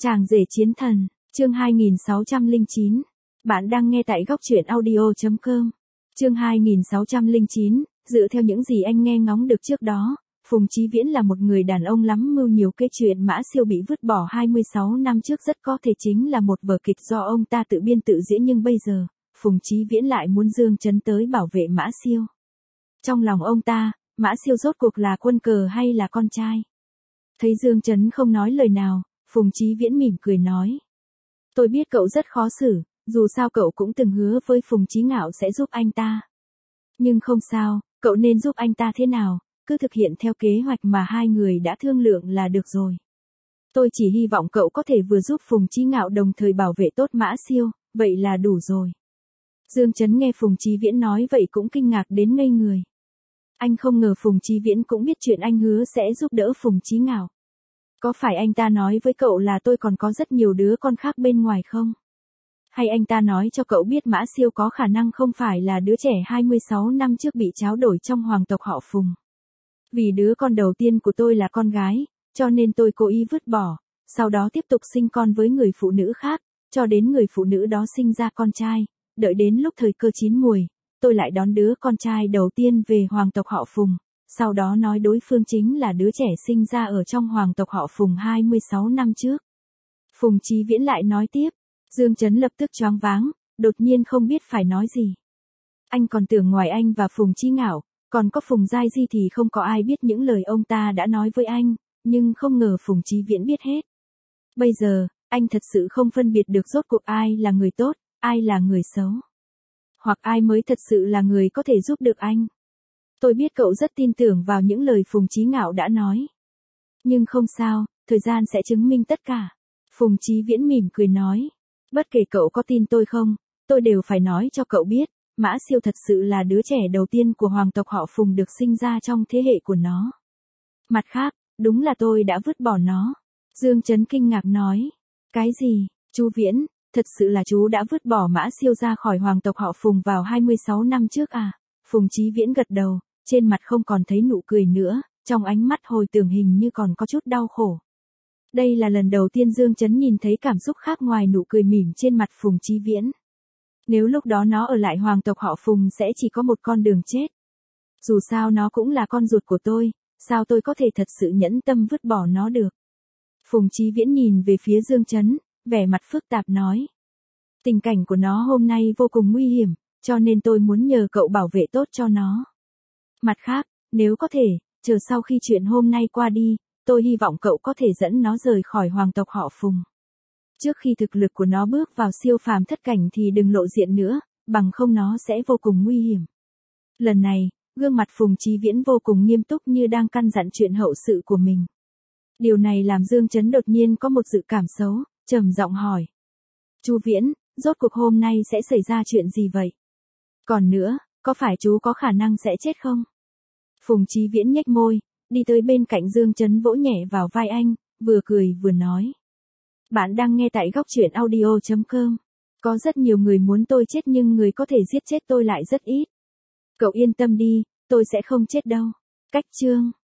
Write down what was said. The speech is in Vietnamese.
Chàng rể chiến thần, chương 2609. Bạn đang nghe tại góc truyện audio.com. Chương 2609, dựa theo những gì anh nghe ngóng được trước đó, Phùng Chí Viễn là một người đàn ông lắm mưu nhiều kế. Chuyện Mã Siêu bị vứt bỏ 26 năm trước rất có thể chính là một vở kịch do ông ta tự biên tự diễn, nhưng bây giờ, Phùng Chí Viễn lại muốn Dương Chấn tới bảo vệ Mã Siêu. Trong lòng ông ta, Mã Siêu rốt cuộc là quân cờ hay là con trai? Thấy Dương Chấn không nói lời nào, Phùng Chí Viễn mỉm cười nói. Tôi biết cậu rất khó xử, dù sao cậu cũng từng hứa với Phùng Chí Ngạo sẽ giúp anh ta. Nhưng không sao, cậu nên giúp anh ta thế nào, cứ thực hiện theo kế hoạch mà hai người đã thương lượng là được rồi. Tôi chỉ hy vọng cậu có thể vừa giúp Phùng Chí Ngạo đồng thời bảo vệ tốt Mã Siêu, vậy là đủ rồi. Dương Chấn nghe Phùng Chí Viễn nói vậy cũng kinh ngạc đến ngây người. Anh không ngờ Phùng Chí Viễn cũng biết chuyện anh hứa sẽ giúp đỡ Phùng Chí Ngạo. Có phải anh ta nói với cậu là tôi còn có rất nhiều đứa con khác bên ngoài không? Hay anh ta nói cho cậu biết Mã Siêu có khả năng không phải là đứa trẻ 26 năm trước bị tráo đổi trong hoàng tộc họ Phùng? Vì đứa con đầu tiên của tôi là con gái, cho nên tôi cố ý vứt bỏ, sau đó tiếp tục sinh con với người phụ nữ khác, cho đến người phụ nữ đó sinh ra con trai, đợi đến lúc thời cơ chín muồi, tôi lại đón đứa con trai đầu tiên về hoàng tộc họ Phùng, sau đó nói đối phương chính là đứa trẻ sinh ra ở trong hoàng tộc họ Phùng 26 năm trước. Phùng Chí Viễn lại nói tiếp, Dương Chấn lập tức choáng váng, đột nhiên không biết phải nói gì. Anh còn tưởng ngoài anh và Phùng Chí Ngạo, còn có Phùng Giai Di thì không có ai biết những lời ông ta đã nói với anh, nhưng không ngờ Phùng Chí Viễn biết hết. Bây giờ, anh thật sự không phân biệt được rốt cuộc ai là người tốt, ai là người xấu. Hoặc ai mới thật sự là người có thể giúp được anh. Tôi biết cậu rất tin tưởng vào những lời Phùng Chí Ngạo đã nói. Nhưng không sao, thời gian sẽ chứng minh tất cả. Phùng Chí Viễn mỉm cười nói. Bất kể cậu có tin tôi không, tôi đều phải nói cho cậu biết, Mã Siêu thật sự là đứa trẻ đầu tiên của hoàng tộc họ Phùng được sinh ra trong thế hệ của nó. Mặt khác, đúng là tôi đã vứt bỏ nó. Dương Chấn kinh ngạc nói. Cái gì, chú Viễn, thật sự là chú đã vứt bỏ Mã Siêu ra khỏi hoàng tộc họ Phùng vào 26 năm trước à? Phùng Chí Viễn gật đầu, trên mặt không còn thấy nụ cười nữa, trong ánh mắt hồi tưởng hình như còn có chút đau khổ. Đây là lần đầu tiên Dương Chấn nhìn thấy cảm xúc khác ngoài nụ cười mỉm trên mặt Phùng Chí Viễn. Nếu lúc đó nó ở lại hoàng tộc họ Phùng sẽ chỉ có một con đường chết. Dù sao nó cũng là con ruột của tôi, sao tôi có thể thật sự nhẫn tâm vứt bỏ nó được? Phùng Chí Viễn nhìn về phía Dương Chấn, vẻ mặt phức tạp nói. Tình cảnh của nó hôm nay vô cùng nguy hiểm, cho nên tôi muốn nhờ cậu bảo vệ tốt cho nó. Mặt khác, nếu có thể, chờ sau khi chuyện hôm nay qua đi, tôi hy vọng cậu có thể dẫn nó rời khỏi hoàng tộc họ Phùng. Trước khi thực lực của nó bước vào siêu phàm thất cảnh thì đừng lộ diện nữa, bằng không nó sẽ vô cùng nguy hiểm. Lần này, gương mặt Phùng Chí Viễn vô cùng nghiêm túc như đang căn dặn chuyện hậu sự của mình. Điều này làm Dương Chấn đột nhiên có một dự cảm xấu, trầm giọng hỏi. Chú Viễn, rốt cuộc hôm nay sẽ xảy ra chuyện gì vậy? Còn nữa, có phải chú có khả năng sẽ chết không? Phùng Chí Viễn nhếch môi, đi tới bên cạnh Dương Chấn vỗ nhẹ vào vai anh, vừa cười vừa nói. Bạn đang nghe tại góc truyện audio.com. Có rất nhiều người muốn tôi chết nhưng người có thể giết chết tôi lại rất ít. Cậu yên tâm đi, tôi sẽ không chết đâu. Cách chương.